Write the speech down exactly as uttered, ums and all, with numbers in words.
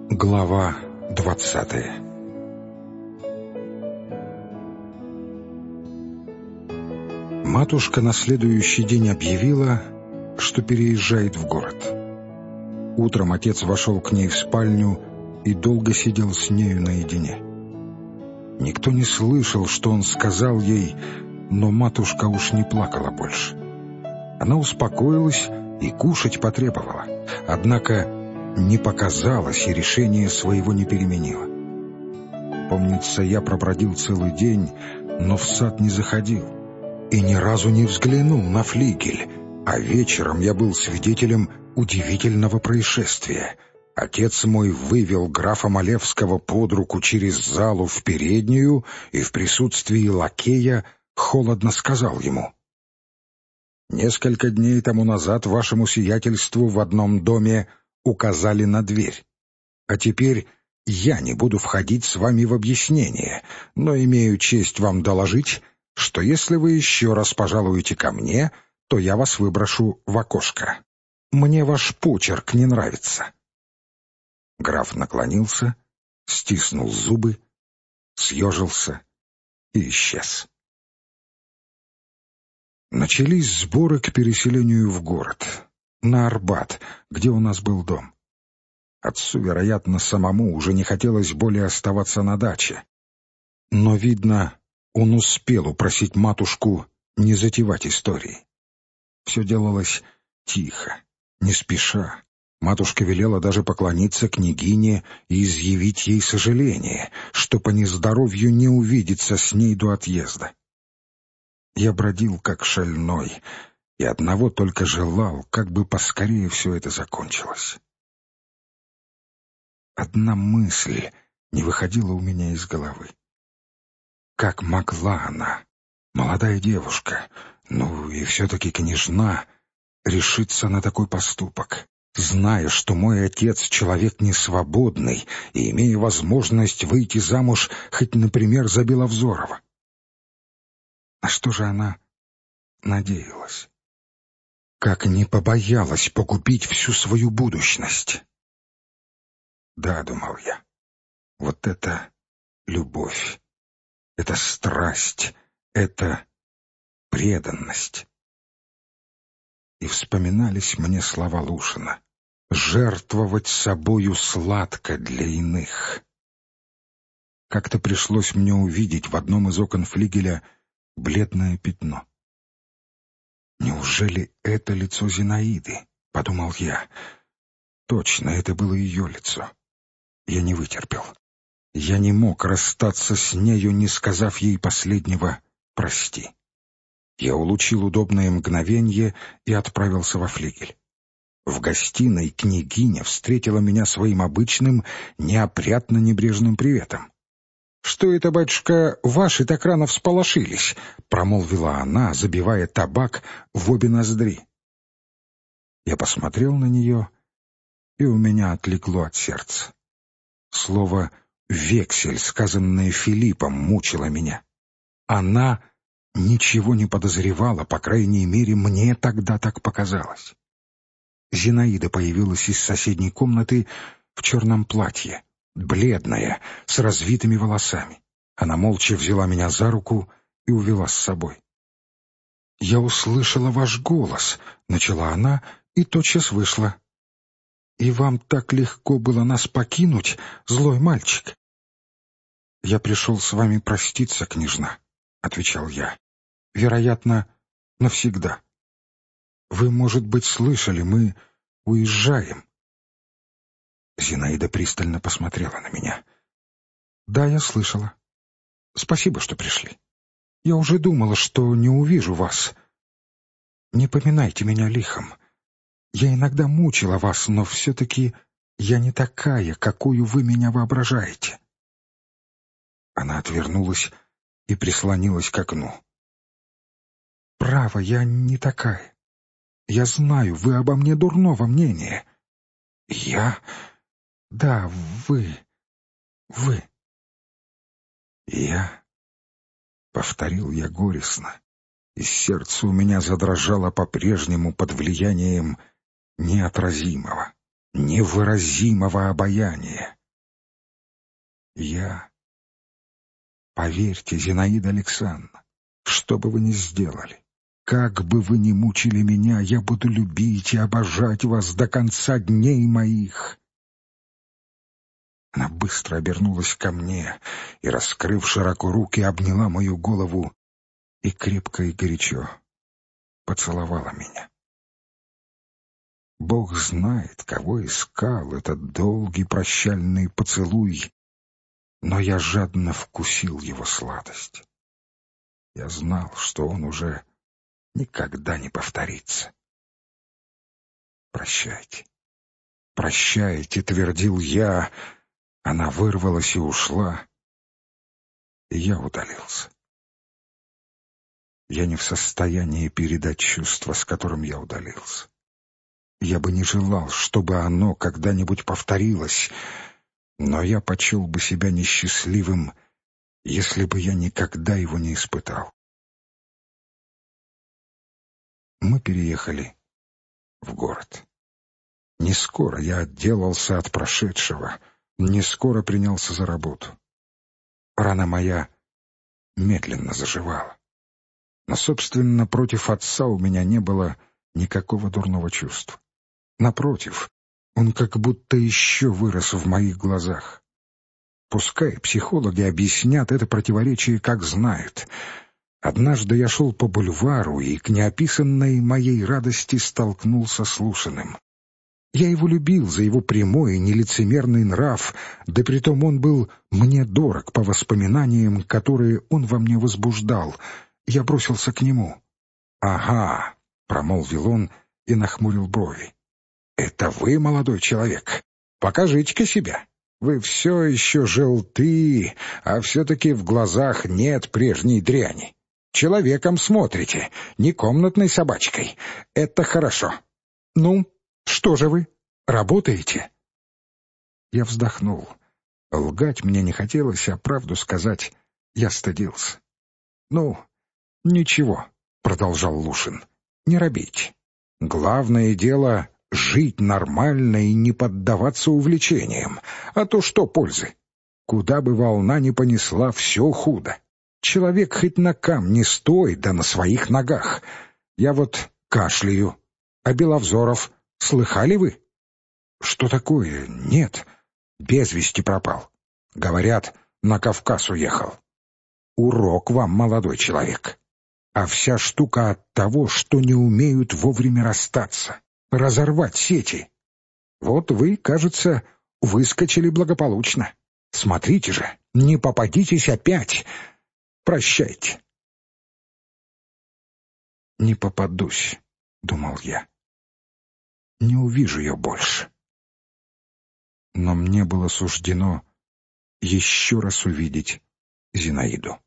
Глава двадцатая. Матушка на следующий день объявила, что переезжает в город. Утром отец вошел к ней в спальню и долго сидел с нею наедине. Никто не слышал, что он сказал ей, но матушка уж не плакала больше. Она успокоилась и кушать потребовала, однако не показалась и решение своего не переменила. Помнится, я пробродил целый день, но в сад не заходил и ни разу не взглянул на флигель, а вечером я был свидетелем удивительного происшествия. Отец мой вывел графа Малевского под руку через залу в переднюю и в присутствии лакея холодно сказал ему: «Несколько дней тому назад вашему сиятельству в одном доме указали на дверь. А теперь я не буду входить с вами в объяснение, но имею честь вам доложить, что если вы еще раз пожалуете ко мне, то я вас выброшу в окошко. Мне ваш почерк не нравится». Граф наклонился, стиснул зубы, съежился и исчез. Начались сборы к переселению в город, на Арбат, где у нас был дом. Отцу, вероятно, самому уже не хотелось более оставаться на даче. Но, видно, он успел упросить матушку не затевать истории. Все делалось тихо, не спеша. Матушка велела даже поклониться княгине и изъявить ей сожаление, что по нездоровью не увидеться с ней до отъезда. Я бродил как шальной, и одного только желал, как бы поскорее все это закончилось. Одна мысль не выходила у меня из головы. Как могла она, молодая девушка, ну и все-таки княжна, решиться на такой поступок, зная, что мой отец человек несвободный и имея возможность выйти замуж хоть, например, за Беловзорова? На что же она надеялась? Как не побоялась погубить всю свою будущность? Да, думал я, вот это любовь, это страсть, это преданность. И вспоминались мне слова Лушина: «Жертвовать собою сладко для иных». Как-то пришлось мне увидеть в одном из окон флигеля бледное пятно. «Неужели это лицо Зинаиды?» — подумал я. Точно, это было ее лицо. Я не вытерпел. Я не мог расстаться с нею, не сказав ей последнего «прости». Я улучил удобное мгновенье и отправился во флигель. В гостиной княгиня встретила меня своим обычным, неопрятно-небрежным приветом. «Что это, батюшка, ваши так рано всполошились?» — промолвила она, забивая табак в обе ноздри. Я посмотрел на нее, и у меня отлегло от сердца. Слово «вексель», сказанное Филиппом, мучило меня. Она ничего не подозревала, по крайней мере, мне тогда так показалось. Зинаида появилась из соседней комнаты в черном платье, бледная, с развитыми волосами. Она молча взяла меня за руку и увела с собой. «Я услышала ваш голос», — начала она и тотчас вышла. «И вам так легко было нас покинуть, злой мальчик?» «Я пришел с вами проститься, княжна», — отвечал я. «Вероятно, навсегда. Вы, может быть, слышали, мы уезжаем». Зинаида пристально посмотрела на меня. «Да, я слышала. Спасибо, что пришли. Я уже думала, что не увижу вас. Не поминайте меня лихом. Я иногда мучила вас, но все-таки я не такая, какую вы меня воображаете». Она отвернулась и прислонилась к окну. «Право, я не такая. Я знаю, вы обо мне дурного мнения». «Я? Да, вы. Вы». «Я?» — повторил я горестно, и сердце у меня задрожало по-прежнему под влиянием неотразимого, невыразимого обаяния. Я... Поверьте, Зинаида Александровна, что бы вы ни сделали, как бы вы ни мучили меня, я буду любить и обожать вас до конца дней моих. Она быстро обернулась ко мне и, раскрыв широко руки, обняла мою голову и крепко и горячо поцеловала меня. Бог знает, кого искал этот долгий прощальный поцелуй, но я жадно вкусил его сладость. Я знал, что он уже никогда не повторится. «Прощайте, прощайте», — твердил я. Она вырвалась и ушла, и я удалился. Я не в состоянии передать чувство, с которым я удалился. Я бы не желал, чтобы оно когда-нибудь повторилось, но я почел бы себя несчастливым, если бы я никогда его не испытал. Мы переехали в город. Не скоро я отделался от прошедшего, не скоро принялся за работу. Рана моя медленно заживала. Но, собственно, против отца у меня не было никакого дурного чувства. Напротив, он как будто еще вырос в моих глазах. Пускай психологи объяснят это противоречие как знают. Однажды я шел по бульвару и к неописанной моей радости столкнулся с Лушиным. Я его любил за его прямой и нелицемерный нрав, да притом он был мне дорог по воспоминаниям, которые он во мне возбуждал. Я бросился к нему. «Ага», — промолвил он и нахмурил брови. «Это вы, молодой человек? Покажите-ка себя. Вы все еще желты, а все-таки в глазах нет прежней дряни. Человеком смотрите, не комнатной собачкой. Это хорошо. Ну, что же вы, работаете?» Я вздохнул. Лгать мне не хотелось, а правду сказать я стыдился. «Ну, ничего», — продолжал Лушин, — «не робейте. Главное дело — жить нормально и не поддаваться увлечениям. А то что пользы? Куда бы волна ни понесла, все худо. Человек хоть на камне стой, да на своих ногах. Я вот кашляю. А Беловзоров, слыхали вы?» «Что такое? Нет. Без вести пропал. Говорят, на Кавказ уехал. Урок вам, молодой человек. А вся штука от того, что не умеют вовремя расстаться, разорвать сети. Вот вы, кажется, выскочили благополучно. Смотрите же, не попадитесь опять. Прощайте». «Не попадусь», — думал я. «Не увижу ее больше». Но мне было суждено еще раз увидеть Зинаиду.